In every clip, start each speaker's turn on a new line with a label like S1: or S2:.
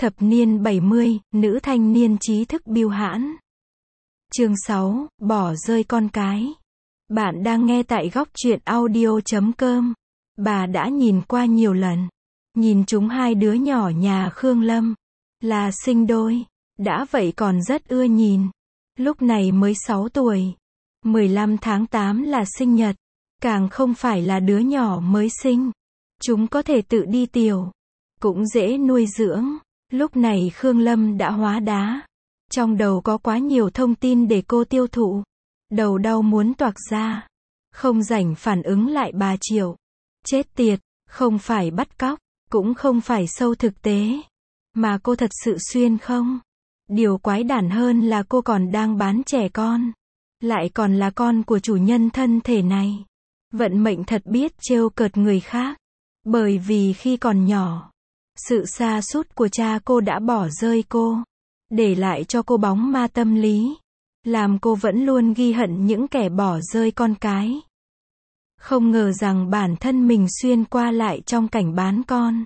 S1: Thập niên 70, nữ thanh niên trí thức bưu hãn. Chương 6, bỏ rơi con cái. Bạn đang nghe tại góc truyện audio.com. Bà đã nhìn qua nhiều lần. Nhìn chúng hai đứa nhỏ nhà Khương Lâm. Là sinh đôi. Đã vậy còn rất ưa nhìn. Lúc này mới 6 tuổi. 15 tháng 8 là sinh nhật. Càng không phải là đứa nhỏ mới sinh. Chúng có thể tự đi tiểu. Cũng dễ nuôi dưỡng. Lúc này Khương Lâm đã hóa đá. Trong đầu có quá nhiều thông tin để cô tiêu thụ. Đầu đau muốn toạc ra. Không rảnh phản ứng lại bà Triệu. Chết tiệt, không phải bắt cóc, cũng không phải sâu thực tế. Mà cô thật sự xuyên không? Điều quái đản hơn là cô còn đang bán trẻ con. Lại còn là con của chủ nhân thân thể này. Vận mệnh thật biết trêu cợt người khác. Bởi vì khi còn nhỏ, sự sa sút của cha cô đã bỏ rơi cô. Để lại cho cô bóng ma tâm lý. Làm cô vẫn luôn ghi hận những kẻ bỏ rơi con cái. Không ngờ rằng bản thân mình xuyên qua lại trong cảnh bán con.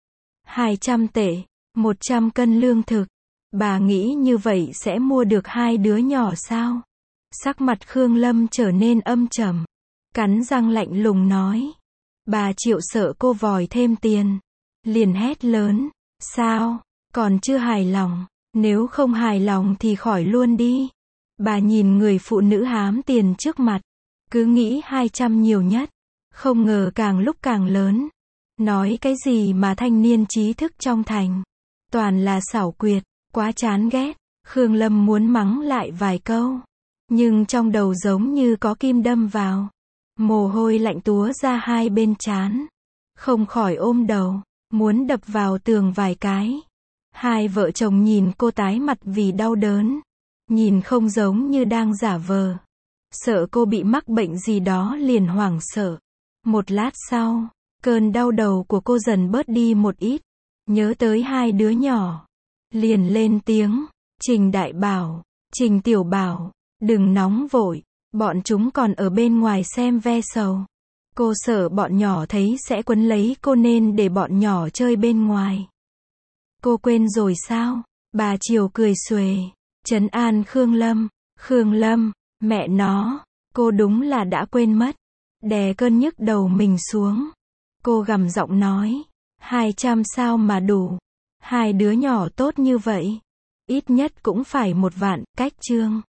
S1: 200 tệ, 100 cân lương thực. Bà nghĩ như vậy sẽ mua được hai đứa nhỏ sao? Sắc mặt Khương Lâm trở nên âm trầm. Cắn răng lạnh lùng nói. Bà Triệu sợ cô vòi thêm tiền. Liền hét lớn. Sao? Còn chưa hài lòng. Nếu không hài lòng thì khỏi luôn đi. Bà nhìn người phụ nữ hám tiền trước mặt. Cứ nghĩ 200 nhiều nhất. Không ngờ càng lúc càng lớn. Nói cái gì mà thanh niên trí thức trong thành. Toàn là xảo quyệt. Quá chán ghét. Khương Lâm muốn mắng lại vài câu. Nhưng trong đầu giống như có kim đâm vào. Mồ hôi lạnh túa ra hai bên trán. Không khỏi ôm đầu. Muốn đập vào tường vài cái. Hai vợ chồng nhìn cô tái mặt vì đau đớn. Nhìn không giống như đang giả vờ. Sợ cô bị mắc bệnh gì đó liền hoảng sợ. Một lát sau, cơn đau đầu của cô dần bớt đi một ít. Nhớ tới hai đứa nhỏ. Liền lên tiếng. Trình Đại Bảo, Trình Tiểu Bảo, đừng nóng vội. Bọn chúng còn ở bên ngoài xem ve sầu. Cô sợ bọn nhỏ thấy sẽ quấn lấy cô nên để bọn nhỏ chơi bên ngoài. Cô quên rồi sao? Bà Triều cười xuề. Trấn an Khương Lâm. Khương Lâm, mẹ nó. Cô đúng là đã quên mất. Đè cơn nhức đầu mình xuống. Cô gằn giọng nói. 200 sao mà đủ. Hai đứa nhỏ tốt như vậy. Ít nhất cũng phải 1 vạn, cách chương.